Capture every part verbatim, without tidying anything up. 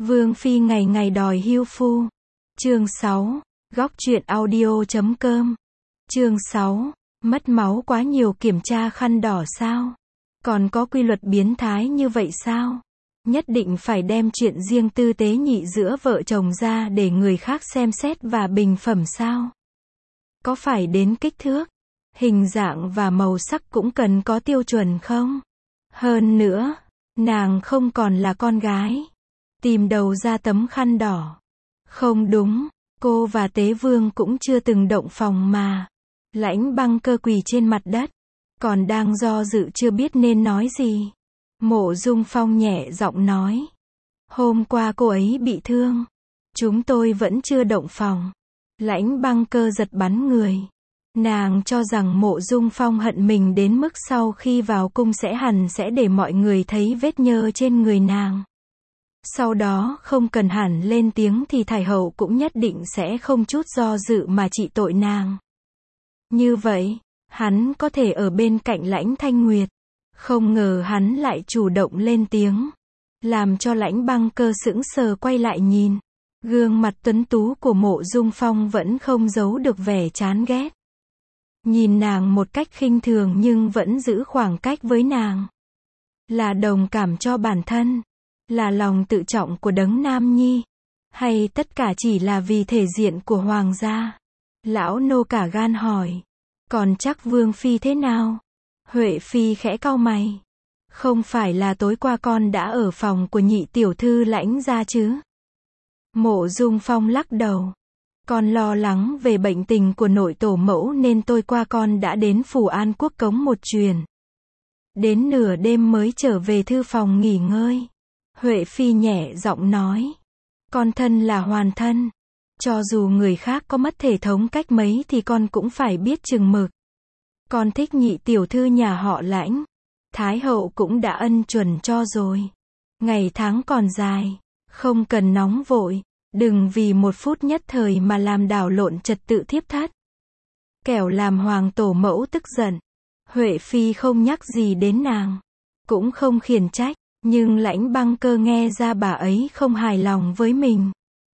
Vương phi ngày ngày đòi hưu phu. Chương sáu, góc truyện audio chấm com. Chương sáu, mất máu quá nhiều kiểm tra khăn đỏ sao? Còn có quy luật biến thái như vậy sao? Nhất định phải đem chuyện riêng tư tế nhị giữa vợ chồng ra để người khác xem xét và bình phẩm sao? Có phải đến kích thước, hình dạng và màu sắc cũng cần có tiêu chuẩn không? Hơn nữa, nàng không còn là con gái. Tìm đầu ra tấm khăn đỏ. Không đúng, cô và Tế Vương cũng chưa từng động phòng mà. Lãnh Băng Cơ quỳ trên mặt đất, còn đang do dự chưa biết nên nói gì. Mộ Dung Phong nhẹ giọng nói. Hôm qua cô ấy bị thương. Chúng tôi vẫn chưa động phòng. Lãnh Băng Cơ giật bắn người. Nàng cho rằng Mộ Dung Phong hận mình đến mức sau khi vào cung sẽ hẳn sẽ để mọi người thấy vết nhơ trên người nàng. Sau đó không cần hẳn lên tiếng thì Thái hậu cũng nhất định sẽ không chút do dự mà trị tội nàng. Như vậy, hắn có thể ở bên cạnh Lãnh Thanh Nguyệt. Không ngờ hắn lại chủ động lên tiếng. Làm cho Lãnh Băng Cơ sững sờ quay lại nhìn. Gương mặt tuấn tú của Mộ Dung Phong vẫn không giấu được vẻ chán ghét. Nhìn nàng một cách khinh thường nhưng vẫn giữ khoảng cách với nàng. Là đồng cảm cho bản thân. Là lòng tự trọng của đấng nam nhi. Hay tất cả chỉ là vì thể diện của hoàng gia? Lão nô cả gan hỏi. Còn chắc Vương phi thế nào? Huệ phi khẽ cau mày. Không phải là tối qua con đã ở phòng của nhị tiểu thư Lãnh gia chứ? Mộ Dung Phong lắc đầu. Con lo lắng về bệnh tình của nội tổ mẫu nên tôi qua con đã đến Phủ An Quốc Cống một chuyến. Đến nửa đêm mới trở về thư phòng nghỉ ngơi. Huệ phi nhẹ giọng nói. Con thân là hoàn thân. Cho dù người khác có mất thể thống cách mấy thì con cũng phải biết chừng mực. Con thích nhị tiểu thư nhà họ Lãnh. Thái hậu cũng đã ân chuẩn cho rồi. Ngày tháng còn dài. Không cần nóng vội. Đừng vì một phút nhất thời mà làm đảo lộn trật tự thiếp thất. Kẻo làm hoàng tổ mẫu tức giận. Huệ phi không nhắc gì đến nàng. Cũng không khiển trách. Nhưng Lãnh Băng Cơ nghe ra bà ấy không hài lòng với mình.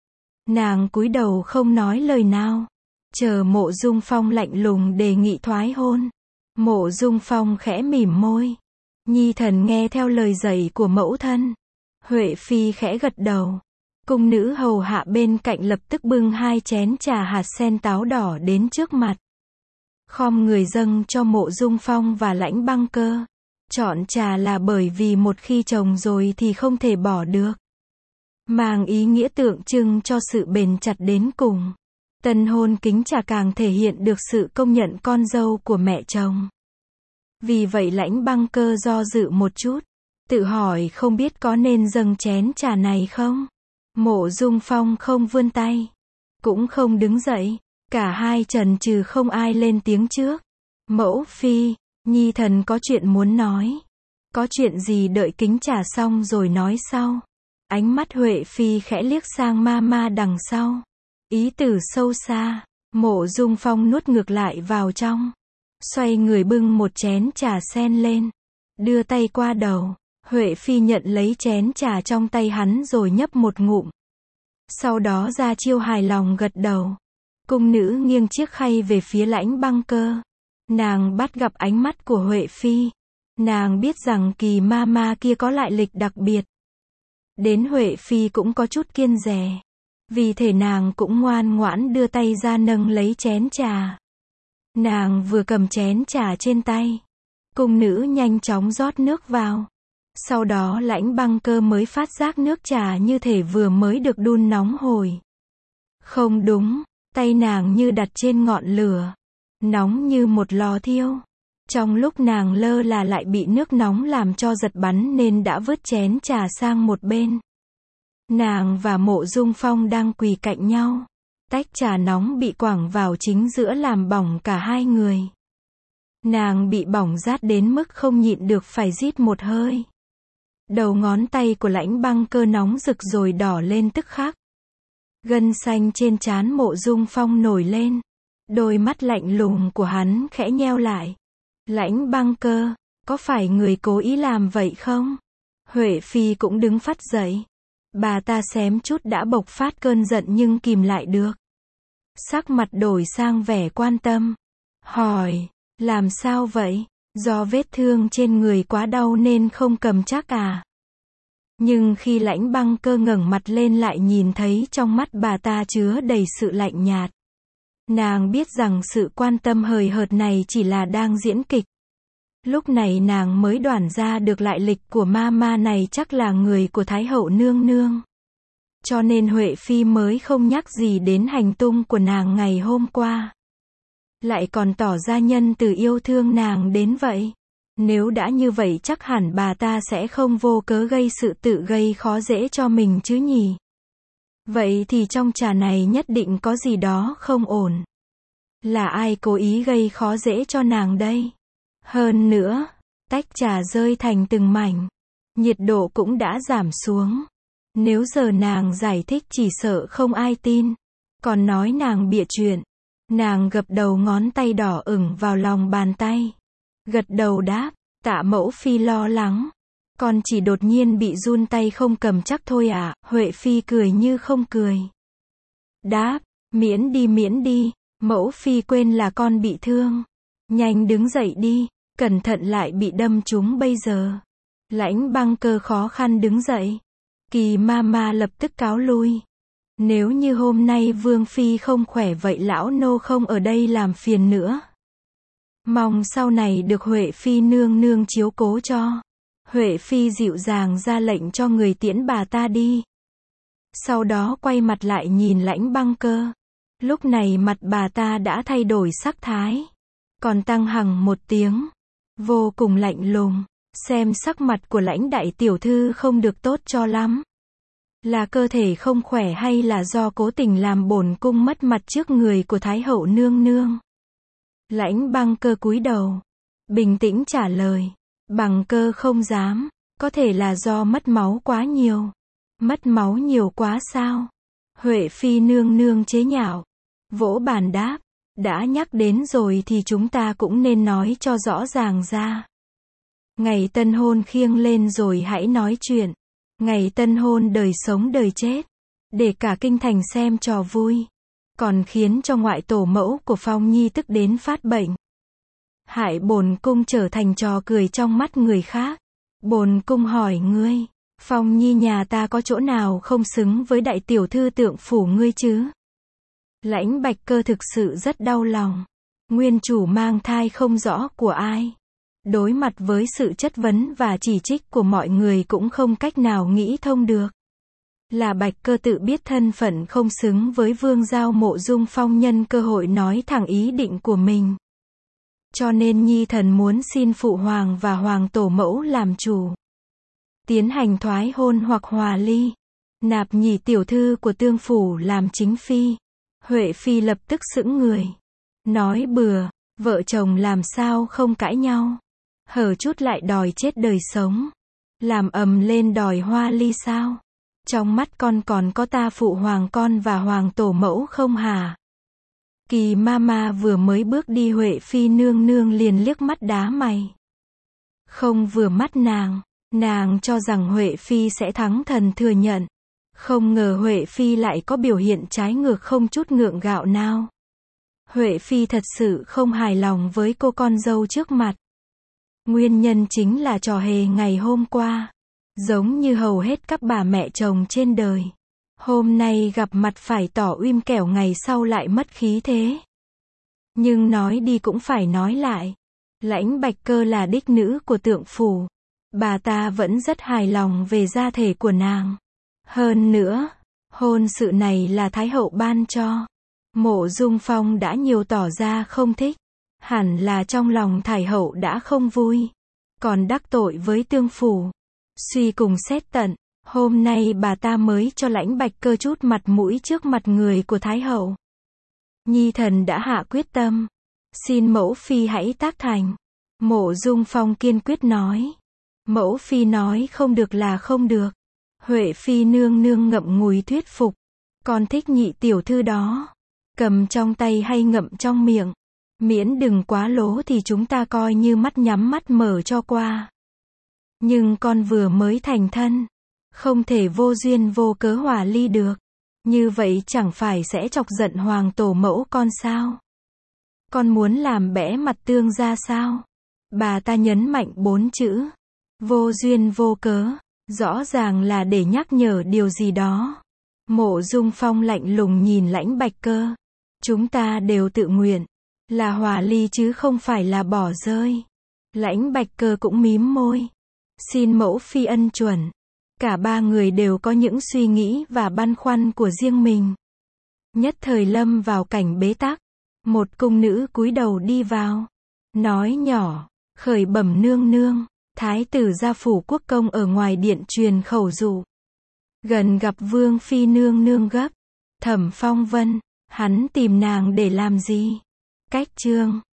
Nàng cúi đầu không nói lời nào. Chờ Mộ Dung Phong lạnh lùng đề nghị thoái hôn. Mộ Dung Phong khẽ mỉm môi. Nhi thần nghe theo lời dạy của mẫu thân. Huệ phi khẽ gật đầu. Cung nữ hầu hạ bên cạnh lập tức bưng hai chén trà hạt sen táo đỏ đến trước mặt. Khom người dâng cho Mộ Dung Phong và Lãnh Băng Cơ. Chọn trà là bởi vì một khi trồng rồi thì không thể bỏ được. Mang ý nghĩa tượng trưng cho sự bền chặt đến cùng. Tân hôn kính trà càng thể hiện được sự công nhận con dâu của mẹ chồng. Vì vậy Lãnh Băng Cơ do dự một chút. Tự hỏi không biết có nên dâng chén trà này không? Mộ Dung Phong không vươn tay. Cũng không đứng dậy. Cả hai chần chừ không ai lên tiếng trước. Mẫu phi. Nhi thần có chuyện muốn nói. Có chuyện gì đợi kính trà xong rồi nói sau. Ánh mắt Huệ phi khẽ liếc sang ma ma đằng sau. Ý tử sâu xa. Mộ Dung Phong nuốt ngược lại vào trong. Xoay người bưng một chén trà sen lên. Đưa tay qua đầu. Huệ phi nhận lấy chén trà trong tay hắn rồi nhấp một ngụm. Sau đó ra chiêu hài lòng gật đầu. Cung nữ nghiêng chiếc khay về phía Lãnh Băng Cơ. Nàng bắt gặp ánh mắt của Huệ phi. Nàng biết rằng kỳ ma ma kia có lại lịch đặc biệt. Đến Huệ phi cũng có chút kiêng dè. Vì thế nàng cũng ngoan ngoãn đưa tay ra nâng lấy chén trà. Nàng vừa cầm chén trà trên tay. Cung nữ nhanh chóng rót nước vào. Sau đó Lãnh Băng Cơ mới phát giác nước trà như thể vừa mới được đun nóng hổi. Không đúng, tay nàng như đặt trên ngọn lửa. Nóng như một lò thiêu. Trong lúc nàng lơ là lại bị nước nóng làm cho giật bắn nên đã vứt chén trà sang một bên. Nàng và Mộ Dung Phong đang quỳ cạnh nhau. Tách trà nóng bị quẳng vào chính giữa làm bỏng cả hai người. Nàng bị bỏng rát đến mức không nhịn được phải rít một hơi. Đầu ngón tay của Lãnh Băng Cơ nóng rực rồi đỏ lên tức khắc. Gân xanh trên trán Mộ Dung Phong nổi lên. Đôi mắt lạnh lùng của hắn khẽ nheo lại. Lãnh Băng Cơ, có phải người cố ý làm vậy không? Huệ phi cũng đứng phắt dậy. Bà ta xém chút đã bộc phát cơn giận nhưng kìm lại được. Sắc mặt đổi sang vẻ quan tâm. Hỏi, làm sao vậy? Do vết thương trên người quá đau nên không cầm chắc à? Nhưng khi Lãnh Băng Cơ ngẩng mặt lên lại nhìn thấy trong mắt bà ta chứa đầy sự lạnh nhạt. Nàng biết rằng sự quan tâm hời hợt này chỉ là đang diễn kịch. Lúc này nàng mới đoán ra được lại lịch của ma ma này chắc là người của Thái hậu nương nương. Cho nên Huệ Phi mới không nhắc gì đến hành tung của nàng ngày hôm qua. Lại còn tỏ ra nhân từ yêu thương nàng đến vậy. Nếu đã như vậy chắc hẳn bà ta sẽ không vô cớ gây sự tự gây khó dễ cho mình chứ nhỉ. Vậy thì trong trà này nhất định có gì đó không ổn. Là ai cố ý gây khó dễ cho nàng đây? Hơn nữa, tách trà rơi thành từng mảnh. Nhiệt độ cũng đã giảm xuống. Nếu giờ nàng giải thích chỉ sợ không ai tin. Còn nói nàng bịa chuyện. Nàng gập đầu ngón tay đỏ ửng vào lòng bàn tay. Gật đầu đáp, Tạ mẫu phi lo lắng. Con chỉ đột nhiên bị run tay không cầm chắc thôi ạ. À? Huệ Phi cười như không cười. Đáp, miễn đi miễn đi. Mẫu phi quên là con bị thương. Nhanh đứng dậy đi. Cẩn thận lại bị đâm trúng bây giờ. Lãnh Băng Cơ khó khăn đứng dậy. Kỳ ma ma lập tức cáo lui. Nếu như hôm nay Vương Phi không khỏe vậy lão nô không ở đây làm phiền nữa. Mong sau này được Huệ Phi nương nương chiếu cố cho. Huệ Phi dịu dàng ra lệnh cho người tiễn bà ta đi. Sau đó quay mặt lại nhìn Lãnh Băng Cơ. Lúc này mặt bà ta đã thay đổi sắc thái. Còn tăng hằng một tiếng. Vô cùng lạnh lùng. Xem sắc mặt của Lãnh đại tiểu thư không được tốt cho lắm. Là cơ thể không khỏe hay là do cố tình làm bổn cung mất mặt trước người của Thái hậu nương nương? Lãnh Băng Cơ cúi đầu. Bình tĩnh trả lời. Bằng Cơ không dám. Có thể là do mất máu quá nhiều. Mất máu nhiều quá sao? Huệ Phi nương nương chế nhạo. Vỗ bàn đáp. Đã nhắc đến rồi thì chúng ta cũng nên nói cho rõ ràng ra. Ngày tân hôn khiêng lên rồi hãy nói chuyện. Ngày tân hôn đời sống đời chết. Để cả kinh thành xem trò vui. Còn khiến cho ngoại tổ mẫu của Phong Nhi tức đến phát bệnh. Hại bổn cung trở thành trò cười trong mắt người khác. Bổn cung hỏi ngươi. Phong Nhi nhà ta có chỗ nào không xứng với đại tiểu thư tượng phủ ngươi chứ? Lãnh Bạch Cơ thực sự rất đau lòng. Nguyên chủ mang thai không rõ của ai. Đối mặt với sự chất vấn và chỉ trích của mọi người cũng không cách nào nghĩ thông được. Là Bạch Cơ tự biết thân phận không xứng với Vương Giao Mộ Dung Phong nhân cơ hội nói thẳng ý định của mình. Cho nên Nhi thần muốn xin Phụ Hoàng và Hoàng Tổ Mẫu làm chủ. Tiến hành thoái hôn hoặc hòa ly. Nạp nhị tiểu thư của Tương Phủ làm chính phi. Huệ Phi lập tức sững người. Nói bừa, vợ chồng làm sao không cãi nhau. Hở chút lại đòi chết đời sống. Làm ầm lên đòi hoa ly sao? Trong mắt con còn có ta Phụ Hoàng con và Hoàng Tổ Mẫu không hả? Kỳ ma ma vừa mới bước đi Huệ Phi nương nương liền liếc mắt đá mày. Không vừa mắt nàng. Nàng cho rằng Huệ Phi sẽ thắng thần thừa nhận. Không ngờ Huệ Phi lại có biểu hiện trái ngược không chút ngượng gạo nào. Huệ Phi thật sự không hài lòng với cô con dâu trước mặt. Nguyên nhân chính là trò hề ngày hôm qua. Giống như hầu hết các bà mẹ chồng trên đời. Hôm nay gặp mặt phải tỏ uym kẻo ngày sau lại mất khí thế. Nhưng nói đi cũng phải nói lại. Lãnh Bạch Cơ là đích nữ của Tượng Phủ. Bà ta vẫn rất hài lòng về gia thể của nàng. Hơn nữa, hôn sự này là Thái hậu ban cho. Mộ Dung Phong đã nhiều tỏ ra không thích. Hẳn là trong lòng Thái hậu đã không vui. Còn đắc tội với Tương Phủ. Suy cùng xét tận, hôm nay bà ta mới cho Lãnh Bạch Cơ chút mặt mũi trước mặt người của Thái hậu. Nhi thần đã hạ quyết tâm. Xin mẫu phi hãy tác thành. Mộ Dung Phong kiên quyết nói. Mẫu phi nói không được là không được. Huệ Phi nương nương ngậm ngùi thuyết phục. Con thích nhị tiểu thư đó. Cầm trong tay hay ngậm trong miệng. Miễn đừng quá lố thì chúng ta coi như mắt nhắm mắt mở cho qua. Nhưng con vừa mới thành thân. Không thể vô duyên vô cớ hòa ly được. Như vậy chẳng phải sẽ chọc giận hoàng tổ mẫu con sao? Con muốn làm bẽ mặt tương ra sao? Bà ta nhấn mạnh bốn chữ. Vô duyên vô cớ. Rõ ràng là để nhắc nhở điều gì đó. Mộ Dung Phong lạnh lùng nhìn Lãnh Bạch Cơ. Chúng ta đều tự nguyện. Là hòa ly chứ không phải là bỏ rơi. Lãnh Bạch Cơ cũng mím môi. Xin mẫu phi ân chuẩn. Cả ba người đều có những suy nghĩ và băn khoăn của riêng mình. Nhất thời lâm vào cảnh bế tắc. Một cung nữ cúi đầu đi vào. Nói nhỏ, khởi bẩm nương nương. Thái tử gia phủ quốc công ở ngoài điện truyền khẩu dụ. Gần gặp vương phi nương nương gấp. Thẩm Phong Vân, hắn tìm nàng để làm gì? Cách chương